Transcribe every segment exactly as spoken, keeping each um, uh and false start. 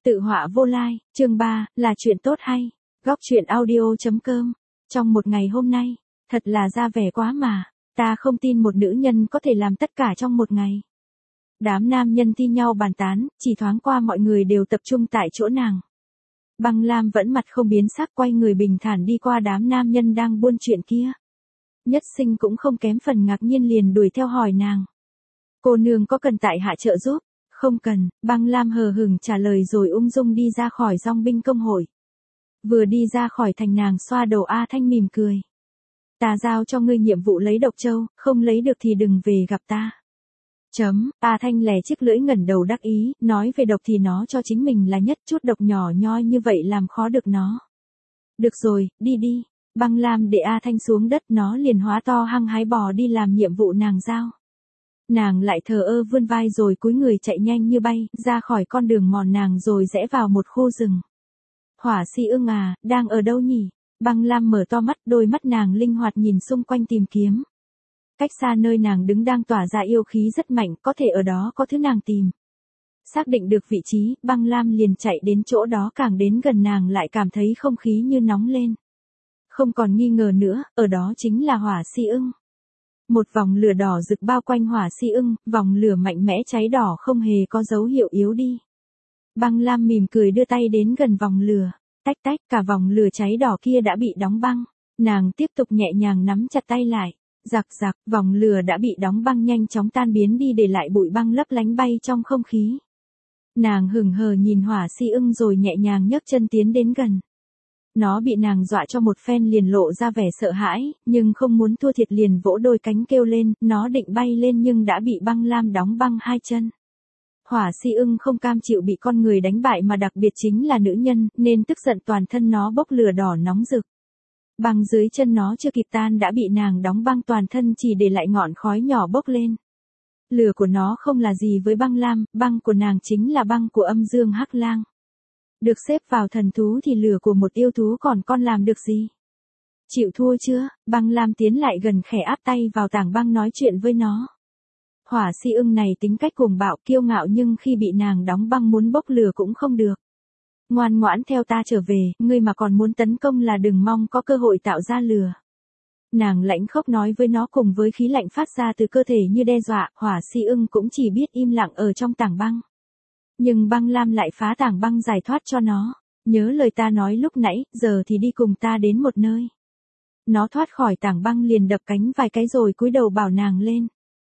Tự họa vô lai, chương ba, là chuyện tốt hay. Góc truyện audio.com. Trong một ngày hôm nay, thật là ra vẻ quá mà, ta không tin một nữ nhân có thể làm tất cả trong một ngày. Đám nam nhân thi nhau bàn tán, chỉ thoáng qua mọi người đều tập trung tại chỗ nàng. Băng Lam vẫn mặt không biến sắc quay người bình thản đi qua đám nam nhân đang buôn chuyện kia. Nhất Sinh cũng không kém phần ngạc nhiên liền đuổi theo hỏi nàng. Cô nương có cần tại hạ trợ giúp? Không cần, Băng Lam hờ hững trả lời rồi ung dung đi ra khỏi dòng binh công hội. Vừa đi ra khỏi thành nàng xoa đầu A Thanh mỉm cười. Ta giao cho ngươi nhiệm vụ lấy độc châu, không lấy được thì đừng về gặp ta. Chấm, A Thanh lè chiếc lưỡi ngẩn đầu đắc ý, nói về độc thì nó cho chính mình là nhất, chút độc nhỏ nhoi như vậy làm khó được nó. Được rồi, đi đi. Băng Lam để A Thanh xuống đất, nó liền hóa to hăng hái bò đi làm nhiệm vụ nàng giao. Nàng lại thờ ơ vươn vai rồi cúi người chạy nhanh như bay, ra khỏi con đường mòn nàng rồi rẽ vào một khu rừng. Hỏa Si Ưng à, đang ở đâu nhỉ? Băng Lam mở to mắt, đôi mắt nàng linh hoạt nhìn xung quanh tìm kiếm. Cách xa nơi nàng đứng đang tỏa ra yêu khí rất mạnh, có thể ở đó có thứ nàng tìm. Xác định được vị trí, Băng Lam liền chạy đến chỗ đó, càng đến gần nàng lại cảm thấy không khí như nóng lên. Không còn nghi ngờ nữa, ở đó chính là Hỏa Si Ưng. Một vòng lửa đỏ rực bao quanh Hỏa Si Ưng, vòng lửa mạnh mẽ cháy đỏ không hề có dấu hiệu yếu đi. Băng Lam mỉm cười đưa tay đến gần vòng lửa, tách tách, cả vòng lửa cháy đỏ kia đã bị đóng băng. Nàng tiếp tục nhẹ nhàng nắm chặt tay lại, giặc giặc, vòng lửa đã bị đóng băng nhanh chóng tan biến đi để lại bụi băng lấp lánh bay trong không khí. Nàng hững hờ nhìn Hỏa Si Ưng rồi nhẹ nhàng nhấc chân tiến đến gần. Nó bị nàng dọa cho một phen liền lộ ra vẻ sợ hãi, nhưng không muốn thua thiệt liền vỗ đôi cánh kêu lên, nó định bay lên nhưng đã bị Băng Lam đóng băng hai chân. Hỏa Si Ưng không cam chịu bị con người đánh bại mà đặc biệt chính là nữ nhân, nên tức giận toàn thân nó bốc lửa đỏ nóng rực. Băng dưới chân nó chưa kịp tan đã bị nàng đóng băng toàn thân, chỉ để lại ngọn khói nhỏ bốc lên. Lửa của nó không là gì với Băng Lam, băng của nàng chính là băng của âm dương hắc lang. Được xếp vào thần thú thì lửa của một yêu thú còn con làm được gì? Chịu thua chưa? Băng Lam tiến lại gần khẽ áp tay vào tảng băng nói chuyện với nó. Hỏa Si Ưng này tính cách cuồng bạo kiêu ngạo nhưng khi bị nàng đóng băng muốn bốc lửa cũng không được. Ngoan ngoãn theo ta trở về, ngươi mà còn muốn tấn công là đừng mong có cơ hội tạo ra lửa. Nàng lãnh khốc nói với nó cùng với khí lạnh phát ra từ cơ thể như đe dọa, Hỏa Si Ưng cũng chỉ biết im lặng ở trong tảng băng. Nhưng Băng Lam lại phá tảng băng giải thoát cho nó. Nhớ lời ta nói lúc nãy, giờ thì đi cùng ta đến một nơi. Nó thoát khỏi tảng băng liền đập cánh vài cái rồi cúi đầu bảo nàng lên.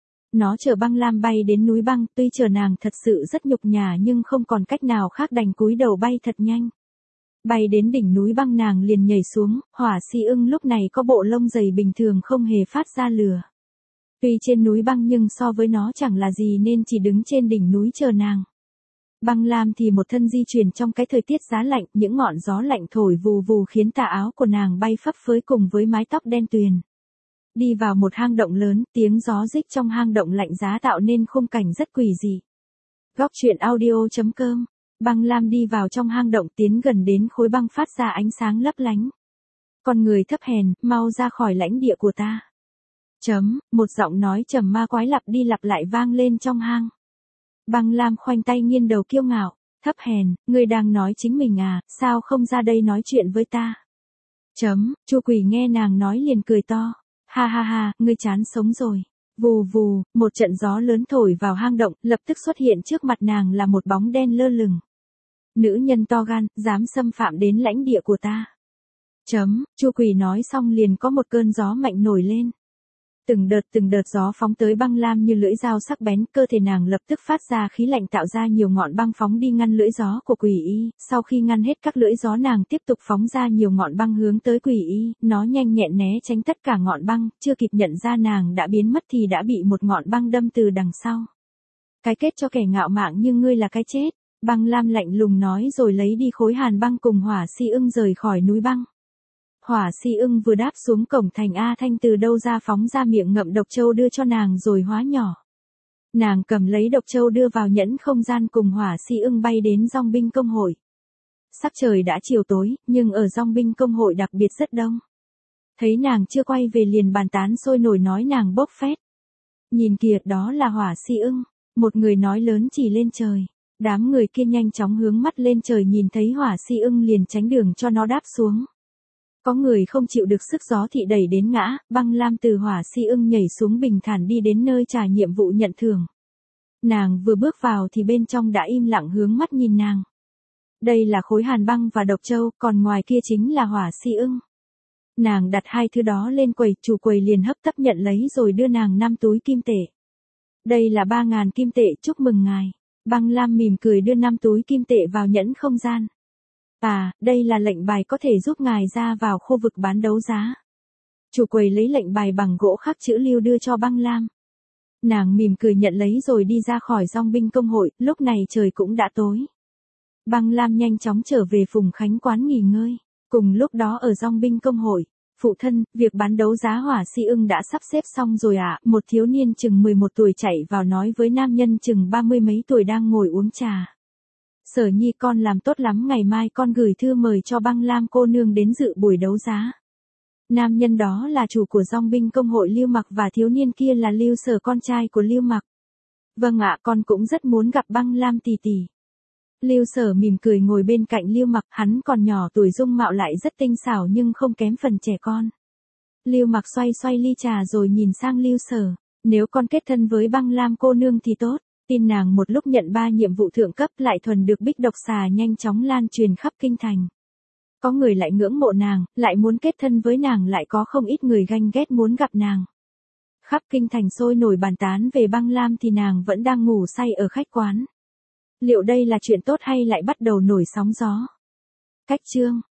Nó chở Băng Lam bay đến núi băng, tuy chở nàng thật sự rất nhục nhã nhưng không còn cách nào khác đành cúi đầu bay thật nhanh. Bay đến đỉnh núi băng nàng liền nhảy xuống, Hỏa Si Ưng lúc này có bộ lông dày bình thường không hề phát ra lửa. Tuy trên núi băng nhưng so với nó chẳng là gì nên chỉ đứng trên đỉnh núi chờ nàng. Băng Lam thì một thân di chuyển trong cái thời tiết giá lạnh, những ngọn gió lạnh thổi vù vù khiến tà áo của nàng bay phấp phới cùng với mái tóc đen tuyền. Đi vào một hang động lớn, tiếng gió rít trong hang động lạnh giá tạo nên khung cảnh rất quỷ dị. Góc truyện audio.com. Băng Lam đi vào trong hang động, tiến gần đến khối băng phát ra ánh sáng lấp lánh. Con người thấp hèn, mau ra khỏi lãnh địa của ta. Chấm, một giọng nói trầm ma quái lặp đi lặp lại vang lên trong hang. Băng Lam khoanh tay nghiêng đầu kiêu ngạo, thấp hèn, ngươi đang nói chính mình à, sao không ra đây nói chuyện với ta? Chấm, Chu Quỷ nghe nàng nói liền cười to, ha ha ha, ngươi chán sống rồi. Vù vù, một trận gió lớn thổi vào hang động, lập tức xuất hiện trước mặt nàng là một bóng đen lơ lửng. Nữ nhân to gan, dám xâm phạm đến lãnh địa của ta. Chấm, Chu Quỷ nói xong liền có một cơn gió mạnh nổi lên. Từng đợt từng đợt gió phóng tới Băng Lam như lưỡi dao sắc bén, cơ thể nàng lập tức phát ra khí lạnh tạo ra nhiều ngọn băng phóng đi ngăn lưỡi gió của Quỷ Y, sau khi ngăn hết các lưỡi gió nàng tiếp tục phóng ra nhiều ngọn băng hướng tới Quỷ Y, nó nhanh nhẹn né tránh tất cả ngọn băng, chưa kịp nhận ra nàng đã biến mất thì đã bị một ngọn băng đâm từ đằng sau. Cái kết cho kẻ ngạo mạn như ngươi là cái chết, Băng Lam lạnh lùng nói rồi lấy đi khối hàn băng cùng Hỏa Si Ưng rời khỏi núi băng. Hỏa Si Ưng vừa đáp xuống cổng thành, A Thanh từ đâu ra phóng ra miệng ngậm độc châu đưa cho nàng rồi hóa nhỏ. Nàng cầm lấy độc châu đưa vào nhẫn không gian cùng Hỏa Si Ưng bay đến dòng binh công hội. Sắc trời đã chiều tối, nhưng ở dòng binh công hội đặc biệt rất đông. Thấy nàng chưa quay về liền bàn tán sôi nổi nói nàng bốc phét. Nhìn kìa, đó là Hỏa Si Ưng, một người nói lớn chỉ lên trời. Đám người kia nhanh chóng hướng mắt lên trời nhìn thấy Hỏa Si Ưng liền tránh đường cho nó đáp xuống. Có người không chịu được sức gió thì đẩy đến ngã, Băng Lam từ Hỏa Si Ưng nhảy xuống bình thản đi đến nơi trả nhiệm vụ nhận thưởng. Nàng vừa bước vào thì bên trong đã im lặng hướng mắt nhìn nàng. Đây là khối hàn băng và độc châu, còn ngoài kia chính là Hỏa Si Ưng. Nàng đặt hai thứ đó lên quầy, chủ quầy liền hấp tấp nhận lấy rồi đưa nàng năm túi kim tệ. Đây là ba ngàn kim tệ, chúc mừng ngài. Băng Lam mỉm cười đưa năm túi kim tệ vào nhẫn không gian. À, đây là lệnh bài có thể giúp ngài ra vào khu vực bán đấu giá. Chủ quầy lấy lệnh bài bằng gỗ khắc chữ Lưu đưa cho Băng Lam. Nàng mỉm cười nhận lấy rồi đi ra khỏi dòng binh công hội, lúc này trời cũng đã tối. Băng Lam nhanh chóng trở về Phùng Khánh quán nghỉ ngơi. Cùng lúc đó ở dòng binh công hội, phụ thân, việc bán đấu giá Hỏa Si Ưng đã sắp xếp xong rồi ạ. À? Một thiếu niên chừng mười một tuổi chạy vào nói với nam nhân chừng ba mươi mấy tuổi đang ngồi uống trà. Sở Nhi con làm tốt lắm, ngày mai con gửi thư mời cho Băng Lam cô nương đến dự buổi đấu giá. Nam nhân đó là chủ của dòng binh công hội Lưu Mặc và thiếu niên kia là Lưu Sở, con trai của Lưu Mặc. Vâng ạ, con cũng rất muốn gặp Băng Lam tỷ tỷ. Lưu Sở mỉm cười ngồi bên cạnh Lưu Mặc, hắn còn nhỏ tuổi dung mạo lại rất tinh xảo nhưng không kém phần trẻ con. Lưu Mặc xoay xoay ly trà rồi nhìn sang Lưu Sở, nếu con kết thân với Băng Lam cô nương thì tốt, tin nàng một lúc nhận ba nhiệm vụ thượng cấp lại thuần được bích độc xà nhanh chóng lan truyền khắp kinh thành. Có người lại ngưỡng mộ nàng, lại muốn kết thân với nàng, lại có không ít người ganh ghét muốn gặp nàng. Khắp kinh thành sôi nổi bàn tán về Băng Lam thì nàng vẫn đang ngủ say ở khách quán. Liệu đây là chuyện tốt hay lại bắt đầu nổi sóng gió? Cách chương